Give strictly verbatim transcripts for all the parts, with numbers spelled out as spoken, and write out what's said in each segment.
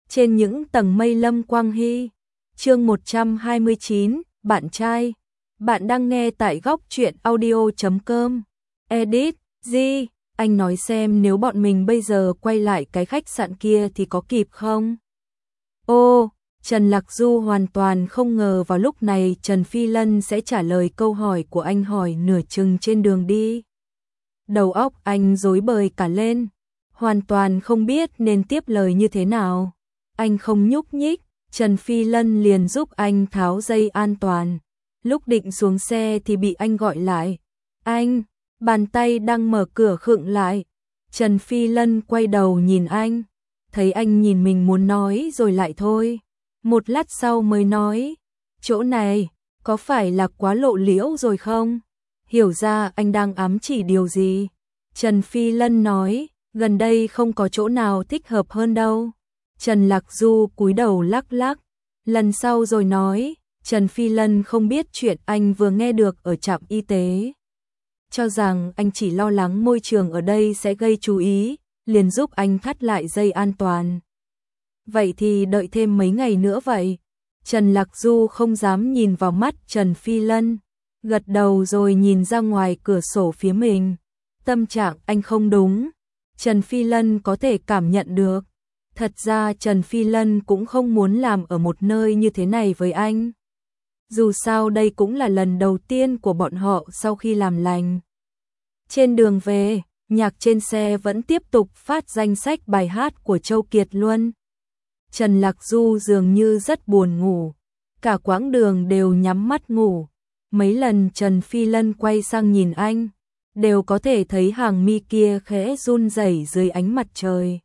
Trên những tầng mây Lâm Quang Hy. Chương một trăm hai mươi chín, bạn trai. Bạn đang nghe tại góc truyện audio chấm com. Edit, G, anh nói xem nếu bọn mình bây giờ quay lại cái khách sạn kia thì có kịp không? Ô, Trần Lạc Du hoàn toàn không ngờ vào lúc này Trần Phi Lân sẽ trả lời câu hỏi của anh hỏi nửa chừng trên đường đi. Đầu óc anh rối bời cả lên, hoàn toàn không biết nên tiếp lời như thế nào. Anh không nhúc nhích, Trần Phi Lân liền giúp anh tháo dây an toàn. Lúc định xuống xe thì bị anh gọi lại. Anh, bàn tay đang mở cửa khựng lại. Trần Phi Lân quay đầu nhìn anh, thấy anh nhìn mình muốn nói rồi lại thôi. Một lát sau mới nói, chỗ này, có phải là quá lộ liễu rồi không? Hiểu ra anh đang ám chỉ điều gì? Trần Phi Lân nói, gần đây không có chỗ nào thích hợp hơn đâu. Trần Lạc Du cúi đầu lắc lắc, lần sau rồi nói, Trần Phi Lân không biết chuyện anh vừa nghe được ở trạm y tế. Cho rằng anh chỉ lo lắng môi trường ở đây sẽ gây chú ý, liền giúp anh thắt lại dây an toàn. Vậy thì đợi thêm mấy ngày nữa vậy. Trần Lạc Du không dám nhìn vào mắt Trần Phi Lân, gật đầu rồi nhìn ra ngoài cửa sổ phía mình. Tâm trạng anh không đúng, Trần Phi Lân có thể cảm nhận được. Thật ra Trần Phi Lân cũng không muốn làm ở một nơi như thế này với anh. Dù sao đây cũng là lần đầu tiên của bọn họ sau khi làm lành. Trên đường về, nhạc trên xe vẫn tiếp tục phát danh sách bài hát của Châu Kiệt Luân. Trần Lạc Du dường như rất buồn ngủ, cả quãng đường đều nhắm mắt ngủ. Mấy lần Trần Phi Lân quay sang nhìn anh, đều có thể thấy hàng mi kia khẽ run rẩy dưới ánh mặt trời.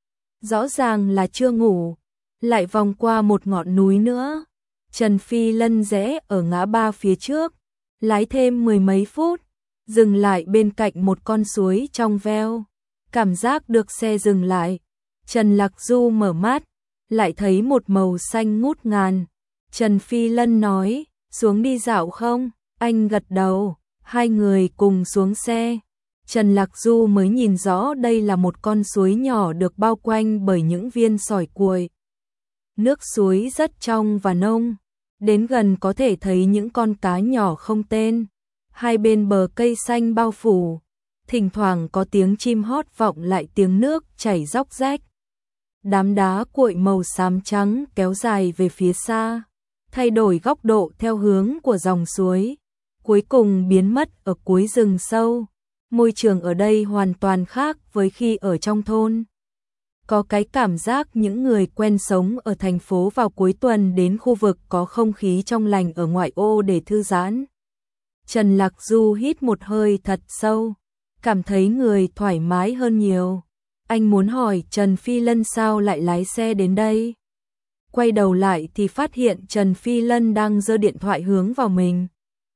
Rõ ràng là chưa ngủ, lại vòng qua một ngọn núi nữa. Trần Phi Lân rẽ ở ngã ba phía trước, lái thêm mười mấy phút, dừng lại bên cạnh một con suối trong veo. Cảm giác được xe dừng lại, Trần Lạc Du mở mắt, lại thấy một màu xanh ngút ngàn. Trần Phi Lân nói, xuống đi dạo không? Anh gật đầu, hai người cùng xuống xe. Trần Lạc Du mới nhìn rõ đây là một con suối nhỏ được bao quanh bởi những viên sỏi cuội. Nước suối rất trong và nông, đến gần có thể thấy những con cá nhỏ không tên. Hai bên bờ cây xanh bao phủ, thỉnh thoảng có tiếng chim hót vọng lại tiếng nước chảy róc rách. Đám đá cuội màu xám trắng kéo dài về phía xa, thay đổi góc độ theo hướng của dòng suối, cuối cùng biến mất ở cuối rừng sâu. Môi trường ở đây hoàn toàn khác với khi ở trong thôn. Có cái cảm giác những người quen sống ở thành phố vào cuối tuần đến khu vực có không khí trong lành ở ngoại ô để thư giãn. Trần Lạc Du hít một hơi thật sâu, cảm thấy người thoải mái hơn nhiều. Anh muốn hỏi Trần Phi Lân sao lại lái xe đến đây. Quay đầu lại thì phát hiện Trần Phi Lân đang giơ điện thoại hướng vào mình.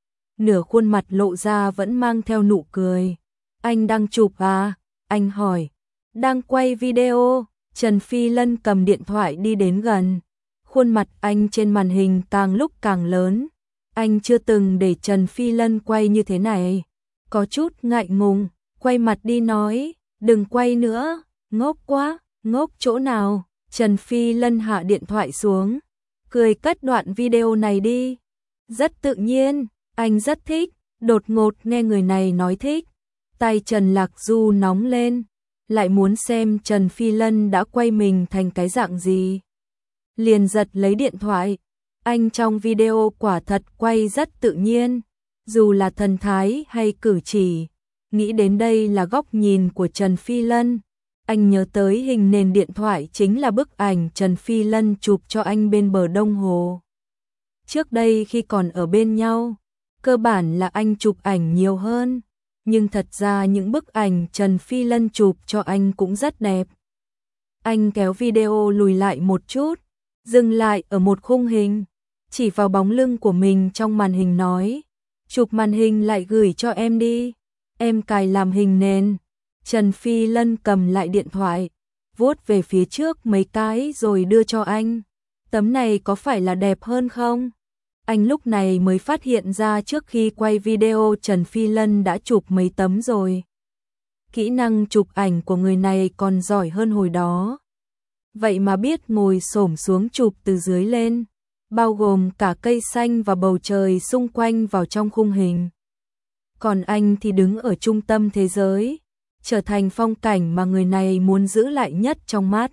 Nửa khuôn mặt lộ ra vẫn mang theo nụ cười. Anh đang chụp à? Anh hỏi. Đang quay video. Trần Phi Lân cầm điện thoại đi đến gần. Khuôn mặt anh trên màn hình càng lúc càng lớn. Anh chưa từng để Trần Phi Lân quay như thế này. Có chút ngại ngùng, quay mặt đi nói, đừng quay nữa, ngốc quá, ngốc chỗ nào. Trần Phi Lân hạ điện thoại xuống, cười cất đoạn video này đi. Rất tự nhiên, anh rất thích, đột ngột nghe người này nói thích. Tay Trần Lạc Du nóng lên, lại muốn xem Trần Phi Lân đã quay mình thành cái dạng gì. Liền giật lấy điện thoại. Anh trong video quả thật quay rất tự nhiên, dù là thần thái hay cử chỉ. Nghĩ đến đây là góc nhìn của Trần Phi Lân. Anh nhớ tới hình nền điện thoại chính là bức ảnh Trần Phi Lân chụp cho anh bên bờ Đông Hồ. Trước đây khi còn ở bên nhau, cơ bản là anh chụp ảnh nhiều hơn. Nhưng thật ra những bức ảnh Trần Phi Lân chụp cho anh cũng rất đẹp. Anh kéo video lùi lại một chút, dừng lại ở một khung hình, chỉ vào bóng lưng của mình trong màn hình nói, chụp màn hình lại gửi cho em đi, em cài làm hình nền. Trần Phi Lân cầm lại điện thoại, vuốt về phía trước mấy cái rồi đưa cho anh. Tấm này có phải là đẹp hơn không? Anh lúc này mới phát hiện ra trước khi quay video Trần Phi Lân đã chụp mấy tấm rồi. Kỹ năng chụp ảnh của người này còn giỏi hơn hồi đó. vậy mà biết ngồi xổm xuống chụp từ dưới lên, bao gồm cả cây xanh và bầu trời xung quanh vào trong khung hình. Còn anh thì đứng ở trung tâm thế giới, trở thành phong cảnh mà người này muốn giữ lại nhất trong mắt.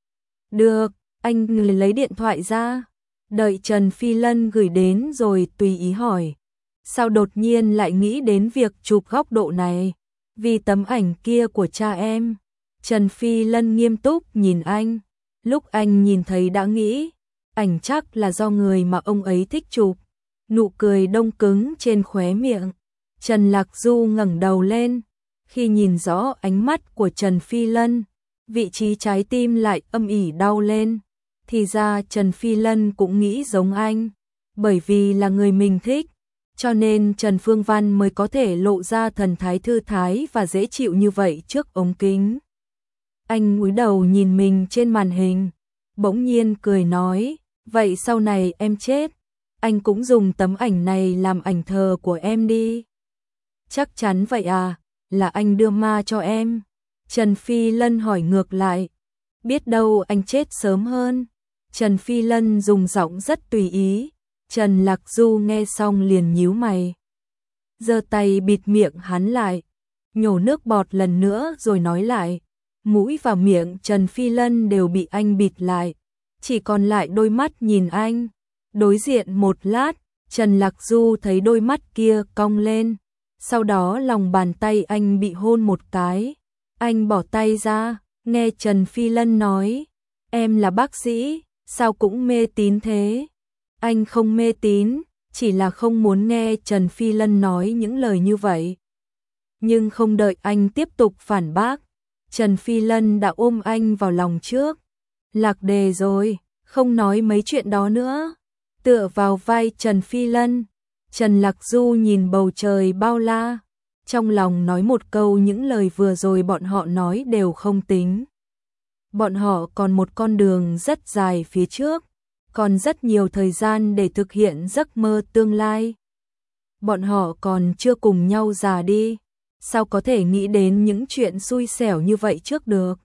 Được, anh lấy điện thoại ra, đợi Trần Phi Lân gửi đến rồi tùy ý hỏi. Sao đột nhiên lại nghĩ đến việc chụp góc độ này? Vì tấm ảnh kia của cha em. Trần Phi Lân nghiêm túc nhìn anh. Lúc anh nhìn thấy đã nghĩ, ảnh chắc là do người mà ông ấy thích chụp. Nụ cười đông cứng trên khóe miệng. Trần Lạc Du ngẩng đầu lên. Khi nhìn rõ ánh mắt của Trần Phi Lân, vị trí trái tim lại âm ỉ đau lên. Thì ra Trần Phi Lân cũng nghĩ giống anh. Bởi vì là người mình thích, cho nên Trần Phương Văn mới có thể lộ ra thần thái thư thái và dễ chịu như vậy trước ống kính. Anh cúi đầu nhìn mình trên màn hình, bỗng nhiên cười nói, vậy sau này em chết, anh cũng dùng tấm ảnh này làm ảnh thờ của em đi. Chắc chắn vậy à, là anh đưa ma cho em? Trần Phi Lân hỏi ngược lại. Biết đâu anh chết sớm hơn. Trần Phi Lân dùng giọng rất tùy ý. Trần Lạc Du nghe xong liền nhíu mày, giơ tay bịt miệng hắn lại, nhổ nước bọt lần nữa rồi nói lại. Mũi và miệng Trần Phi Lân đều bị anh bịt lại, chỉ còn lại đôi mắt nhìn anh. Đối diện một lát, Trần Lạc Du thấy đôi mắt kia cong lên, sau đó lòng bàn tay anh bị hôn một cái. Anh bỏ tay ra, nghe Trần Phi Lân nói, em là bác sĩ, sao cũng mê tín thế? Anh không mê tín, chỉ là không muốn nghe Trần Phi Lân nói những lời như vậy. Nhưng không đợi anh tiếp tục phản bác, Trần Phi Lân đã ôm anh vào lòng trước. Lạc đề rồi, không nói mấy chuyện đó nữa. Tựa vào vai Trần Phi Lân, Trần Lạc Du nhìn bầu trời bao la, trong lòng nói một câu những lời vừa rồi bọn họ nói đều không tính. Bọn họ còn một con đường rất dài phía trước, còn rất nhiều thời gian để thực hiện giấc mơ tương lai. Bọn họ còn chưa cùng nhau già đi, sao có thể nghĩ đến những chuyện xui xẻo như vậy trước được.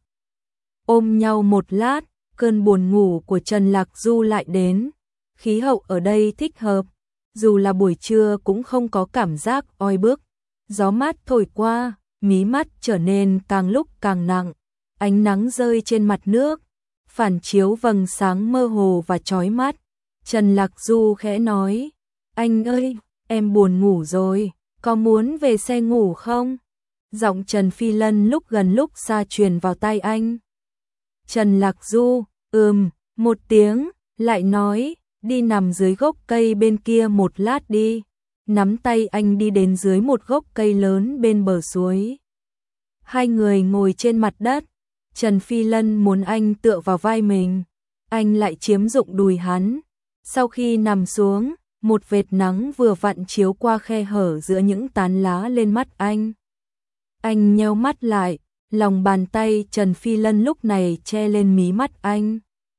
Ôm nhau một lát, cơn buồn ngủ của Trần Lạc Du lại đến. Khí hậu ở đây thích hợp, dù là buổi trưa cũng không có cảm giác oi bức. Gió mát thổi qua, mí mắt trở nên càng lúc càng nặng, ánh nắng rơi trên mặt nước, phản chiếu vầng sáng mơ hồ và chói mắt. Trần Lạc Du khẽ nói, anh ơi, em buồn ngủ rồi, có muốn về xe ngủ không? Giọng Trần Phi Lân lúc gần lúc xa truyền vào tai anh. Trần Lạc Du, ừm, một tiếng, lại nói, đi nằm dưới gốc cây bên kia một lát đi. Nắm tay anh đi đến dưới một gốc cây lớn bên bờ suối. Hai người ngồi trên mặt đất, Trần Phi Lân muốn anh tựa vào vai mình, anh lại chiếm dụng đùi hắn. Sau khi nằm xuống, một vệt nắng vừa vặn chiếu qua khe hở giữa những tán lá lên mắt anh. Anh nheo mắt lại, lòng bàn tay Trần Phi Lân lúc này che lên mí mắt anh.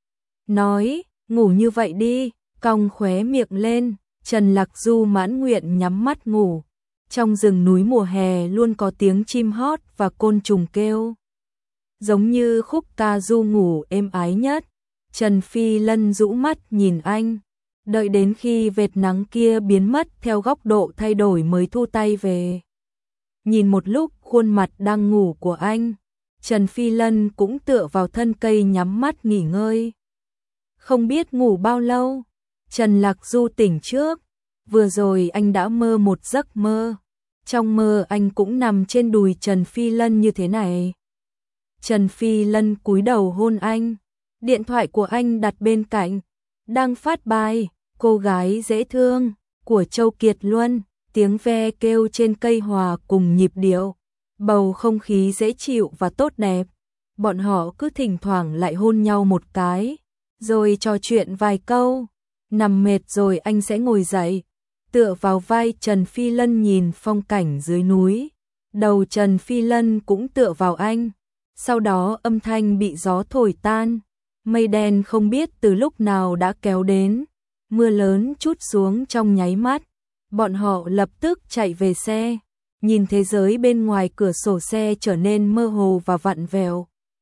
Nói, ngủ như vậy đi, cong khóe miệng lên. Trần Lạc Du mãn nguyện nhắm mắt ngủ. Trong rừng núi mùa hè luôn có tiếng chim hót và côn trùng kêu, giống như khúc ca du ngủ êm ái nhất. Trần Phi Lân rũ mắt nhìn anh, đợi đến khi vệt nắng kia biến mất theo góc độ thay đổi mới thu tay về. Nhìn một lúc khuôn mặt đang ngủ của anh, Trần Phi Lân cũng tựa vào thân cây nhắm mắt nghỉ ngơi. Không biết ngủ bao lâu, Trần Lạc Du tỉnh trước. Vừa rồi anh đã mơ một giấc mơ. Trong mơ anh cũng nằm trên đùi Trần Phi Lân như thế này. Trần Phi Lân cúi đầu hôn anh. Điện thoại của anh đặt bên cạnh, đang phát bài Cô gái dễ thương của Châu Kiệt Luân. Tiếng ve kêu trên cây hòa cùng nhịp điệu, bầu không khí dễ chịu và tốt đẹp. Bọn họ cứ thỉnh thoảng lại hôn nhau một cái, rồi trò chuyện vài câu. Nằm mệt rồi anh sẽ ngồi dậy, tựa vào vai Trần Phi Lân nhìn phong cảnh dưới núi. Đầu Trần Phi Lân cũng tựa vào anh. Sau đó âm thanh bị gió thổi tan. Mây đen không biết từ lúc nào đã kéo đến. Mưa lớn trút xuống trong nháy mắt. Bọn họ lập tức chạy về xe. Nhìn thế giới bên ngoài cửa sổ xe trở nên mơ hồ và vặn vẹo.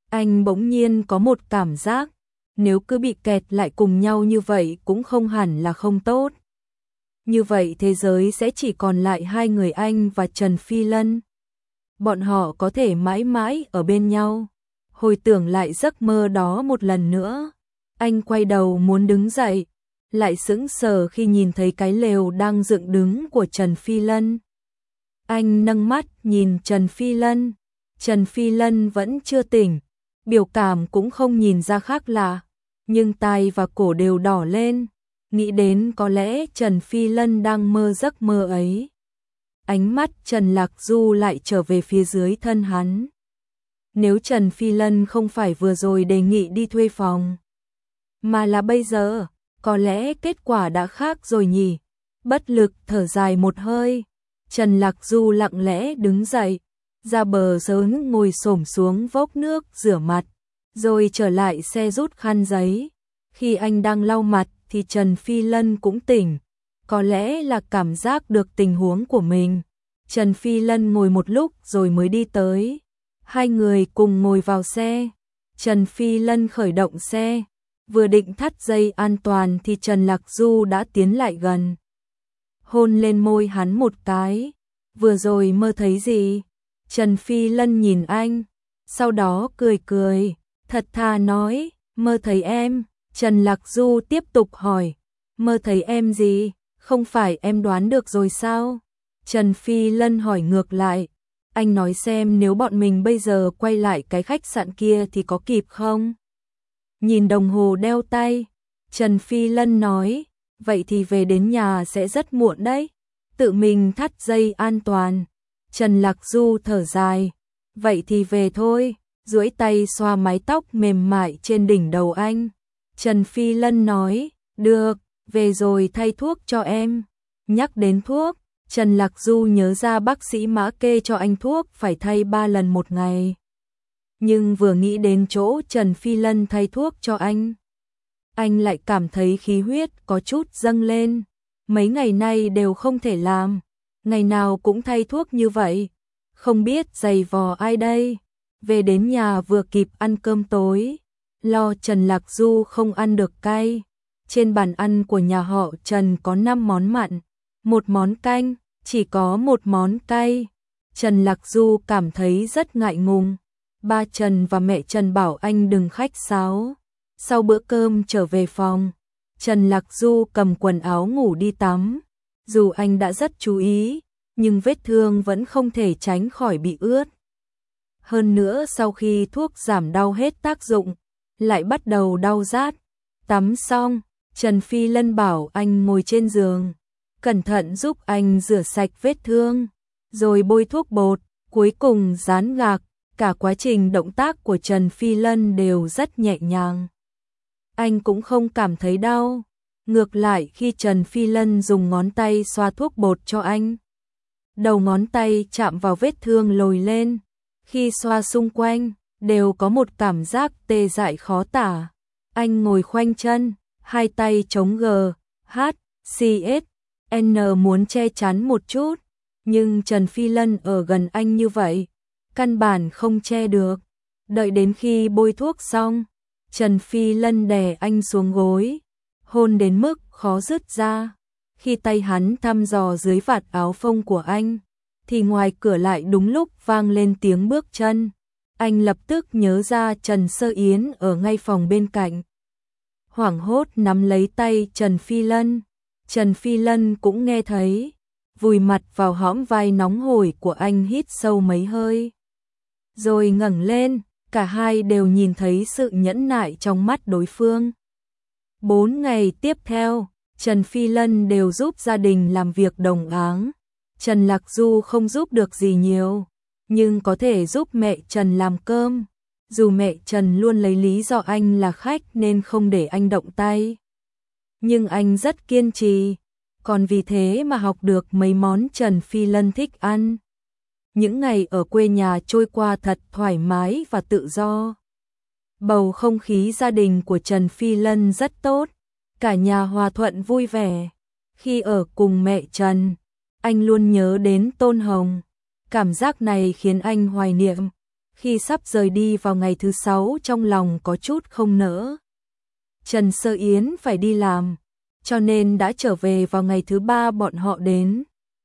Anh bỗng nhiên có một cảm giác, nếu cứ bị kẹt lại cùng nhau như vậy cũng không hẳn là không tốt. Như vậy thế giới sẽ chỉ còn lại hai người anh và Trần Phi Lân. Bọn họ có thể mãi mãi ở bên nhau. Hồi tưởng lại giấc mơ đó một lần nữa, anh quay đầu muốn đứng dậy, lại sững sờ khi nhìn thấy cái lều đang dựng đứng của Trần Phi Lân. Anh nâng mắt nhìn Trần Phi Lân, Trần Phi Lân vẫn chưa tỉnh, biểu cảm cũng không nhìn ra khác lạ, nhưng tai và cổ đều đỏ lên, nghĩ đến có lẽ Trần Phi Lân đang mơ giấc mơ ấy. Ánh mắt Trần Lạc Du lại trở về phía dưới thân hắn. Nếu Trần Phi Lân không phải vừa rồi đề nghị đi thuê phòng, mà là bây giờ, có lẽ kết quả đã khác rồi nhỉ. Bất lực thở dài một hơi, Trần Lạc Du lặng lẽ đứng dậy, ra bờ sớm ngồi xổm xuống vốc nước rửa mặt, rồi trở lại xe rút khăn giấy. Khi anh đang lau mặt thì Trần Phi Lân cũng tỉnh, có lẽ là cảm giác được tình huống của mình. Trần Phi Lân ngồi một lúc rồi mới đi tới. Hai người cùng ngồi vào xe. Trần Phi Lân khởi động xe, vừa định thắt dây an toàn thì Trần Lạc Du đã tiến lại gần, hôn lên môi hắn một cái. Vừa rồi mơ thấy gì? Trần Phi Lân nhìn anh, sau đó cười cười, thật thà nói, mơ thấy em. Trần Lạc Du tiếp tục hỏi, mơ thấy em gì? Không phải em đoán được rồi sao? Trần Phi Lân hỏi ngược lại, anh nói xem nếu bọn mình bây giờ quay lại cái khách sạn kia thì có kịp không? Nhìn đồng hồ đeo tay, Trần Phi Lân nói, vậy thì về đến nhà sẽ rất muộn đấy. Tự mình thắt dây an toàn. Trần Lạc Du thở dài, vậy thì về thôi, duỗi tay xoa mái tóc mềm mại trên đỉnh đầu anh. Trần Phi Lân nói, được, về rồi thay thuốc cho em. Nhắc đến thuốc, Trần Lạc Du nhớ ra bác sĩ Mã kê cho anh thuốc phải thay ba lần một ngày. Nhưng vừa nghĩ đến chỗ Trần Phi Lân thay thuốc cho anh, anh lại cảm thấy khí huyết có chút dâng lên. Mấy ngày nay đều không thể làm, ngày nào cũng thay thuốc như vậy, không biết giày vò ai đây. Về đến nhà vừa kịp ăn cơm tối, lo Trần Lạc Du không ăn được cay. Trên bàn ăn của nhà họ Trần có năm món mặn, một món canh, chỉ có một món cay. Trần Lạc Du cảm thấy rất ngại ngùng. Ba Trần và mẹ Trần bảo anh đừng khách sáo. Sau bữa cơm trở về phòng, Trần Lạc Du cầm quần áo ngủ đi tắm. Dù anh đã rất chú ý, nhưng vết thương vẫn không thể tránh khỏi bị ướt. Hơn nữa sau khi thuốc giảm đau hết tác dụng, lại bắt đầu đau rát. Tắm xong, Trần Phi Lân bảo anh ngồi trên giường, cẩn thận giúp anh rửa sạch vết thương, rồi bôi thuốc bột, cuối cùng dán gạc. Cả quá trình động tác của Trần Phi Lân đều rất nhẹ nhàng. Anh cũng không cảm thấy đau. Ngược lại khi Trần Phi Lân dùng ngón tay xoa thuốc bột cho anh, đầu ngón tay chạm vào vết thương lồi lên. Khi xoa xung quanh, đều có một cảm giác tê dại khó tả. Anh ngồi khoanh chân, hai tay chống G, H, C, S, N muốn che chắn một chút. Nhưng Trần Phi Lân ở gần anh như vậy, căn bản không che được. Đợi đến khi bôi thuốc xong, Trần Phi Lân đè anh xuống gối, hôn đến mức khó dứt ra. Khi tay hắn thăm dò dưới vạt áo phông của anh, thì ngoài cửa lại đúng lúc vang lên tiếng bước chân. Anh lập tức nhớ ra Trần Sơ Yến ở ngay phòng bên cạnh. Hoảng hốt nắm lấy tay Trần Phi Lân. Trần Phi Lân cũng nghe thấy, vùi mặt vào hõm vai nóng hổi của anh, hít sâu mấy hơi, rồi ngẩng lên. Cả hai đều nhìn thấy sự nhẫn nại trong mắt đối phương. Bốn ngày tiếp theo, Trần Phi Lân đều giúp gia đình làm việc đồng áng. Trần Lạc Du không giúp được gì nhiều, nhưng có thể giúp mẹ Trần làm cơm. Dù mẹ Trần luôn lấy lý do anh là khách nên không để anh động tay, nhưng anh rất kiên trì, còn vì thế mà học được mấy món Trần Phi Lân thích ăn. Những ngày ở quê nhà trôi qua thật thoải mái và tự do. Bầu không khí gia đình của Trần Phi Lân rất tốt, cả nhà hòa thuận vui vẻ. Khi ở cùng mẹ Trần, anh luôn nhớ đến Tôn Hồng. Cảm giác này khiến anh hoài niệm. Khi sắp rời đi vào ngày thứ sáu trong lòng có chút không nỡ. Trần Sơ Yến phải đi làm, cho nên đã trở về vào ngày thứ ba bọn họ đến.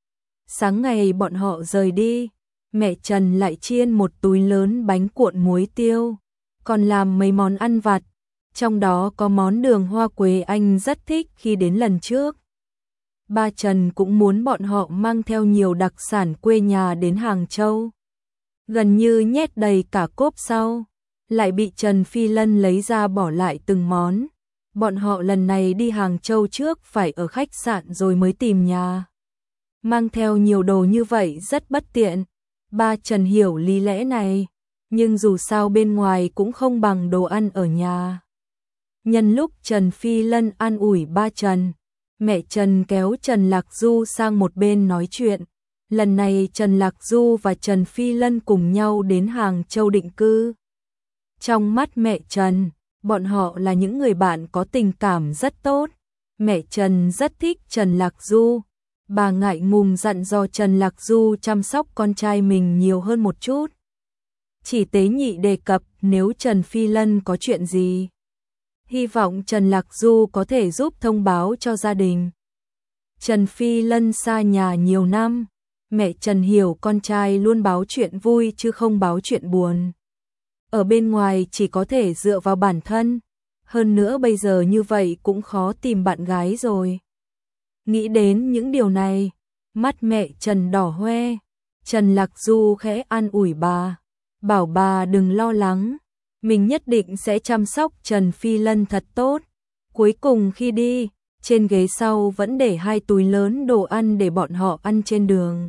Sáng ngày bọn họ rời đi, mẹ Trần lại chiên một túi lớn bánh cuộn muối tiêu, còn làm mấy món ăn vặt, trong đó có món đường hoa quế anh rất thích khi đến lần trước. Ba Trần cũng muốn bọn họ mang theo nhiều đặc sản quê nhà đến Hàng Châu. Gần như nhét đầy cả cốp sau, lại bị Trần Phi Lân lấy ra bỏ lại từng món. Bọn họ lần này đi Hàng Châu trước phải ở khách sạn rồi mới tìm nhà. Mang theo nhiều đồ như vậy rất bất tiện. Ba Trần hiểu lý lẽ này, nhưng dù sao bên ngoài cũng không bằng đồ ăn ở nhà. Nhân lúc Trần Phi Lân an ủi ba Trần, mẹ Trần kéo Trần Lạc Du sang một bên nói chuyện. Lần này Trần Lạc Du và Trần Phi Lân cùng nhau đến Hàng Châu định cư. Trong mắt mẹ Trần, bọn họ là những người bạn có tình cảm rất tốt. Mẹ Trần rất thích Trần Lạc Du. Bà ngại ngùng dặn dò Trần Lạc Du chăm sóc con trai mình nhiều hơn một chút. Chỉ tế nhị đề cập nếu Trần Phi Lân có chuyện gì, hy vọng Trần Lạc Du có thể giúp thông báo cho gia đình. Trần Phi Lân xa nhà nhiều năm, mẹ Trần hiểu con trai luôn báo chuyện vui chứ không báo chuyện buồn. Ở bên ngoài chỉ có thể dựa vào bản thân, hơn nữa bây giờ như vậy cũng khó tìm bạn gái rồi. Nghĩ đến những điều này, mắt mẹ Trần đỏ hoe. Trần Lạc Du khẽ an ủi bà, bảo bà đừng lo lắng, mình nhất định sẽ chăm sóc Trần Phi Lân thật tốt. Cuối cùng khi đi, trên ghế sau vẫn để hai túi lớn đồ ăn để bọn họ ăn trên đường.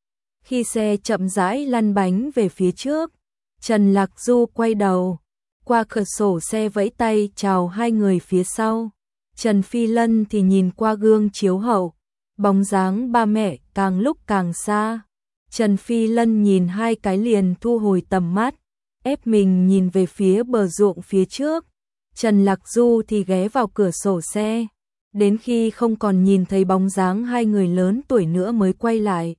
Khi xe chậm rãi lăn bánh về phía trước, Trần Lạc Du quay đầu, qua cửa sổ xe vẫy tay chào hai người phía sau. Trần Phi Lân thì nhìn qua gương chiếu hậu, bóng dáng ba mẹ càng lúc càng xa. Trần Phi Lân nhìn hai cái liền thu hồi tầm mắt, ép mình nhìn về phía bờ ruộng phía trước. Trần Lạc Du thì ghé vào cửa sổ xe, đến khi không còn nhìn thấy bóng dáng hai người lớn tuổi nữa mới quay lại.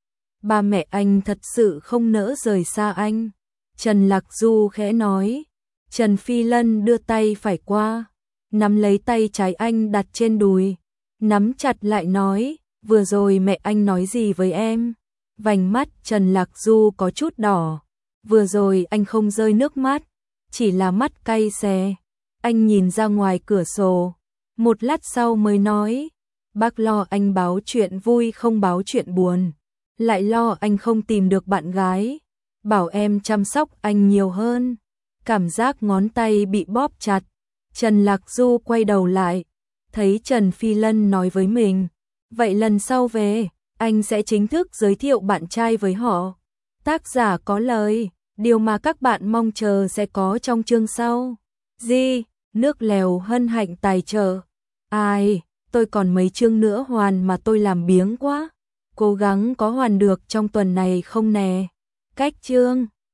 Ba mẹ anh thật sự không nỡ rời xa anh. Trần Lạc Du khẽ nói. Trần Phi Lân đưa tay phải qua, nắm lấy tay trái anh đặt trên đùi, nắm chặt lại nói, vừa rồi mẹ anh nói gì với em? Vành mắt Trần Lạc Du có chút đỏ, vừa rồi anh không rơi nước mắt, chỉ là mắt cay xè. Anh nhìn ra ngoài cửa sổ, một lát sau mới nói, bác lo anh báo chuyện vui không báo chuyện buồn, lại lo anh không tìm được bạn gái, bảo em chăm sóc anh nhiều hơn. Cảm giác ngón tay bị bóp chặt, Trần Lạc Du quay đầu lại, thấy Trần Phi Lân nói với mình, vậy lần sau về, anh sẽ chính thức giới thiệu bạn trai với họ. Tác giả có lời, điều mà các bạn mong chờ sẽ có trong chương sau. Di, nước lèo hân hạnh tài trợ. Ai, tôi còn mấy chương nữa hoàn mà tôi làm biếng quá. Cố gắng có hoàn được trong tuần này không nè. Cách chương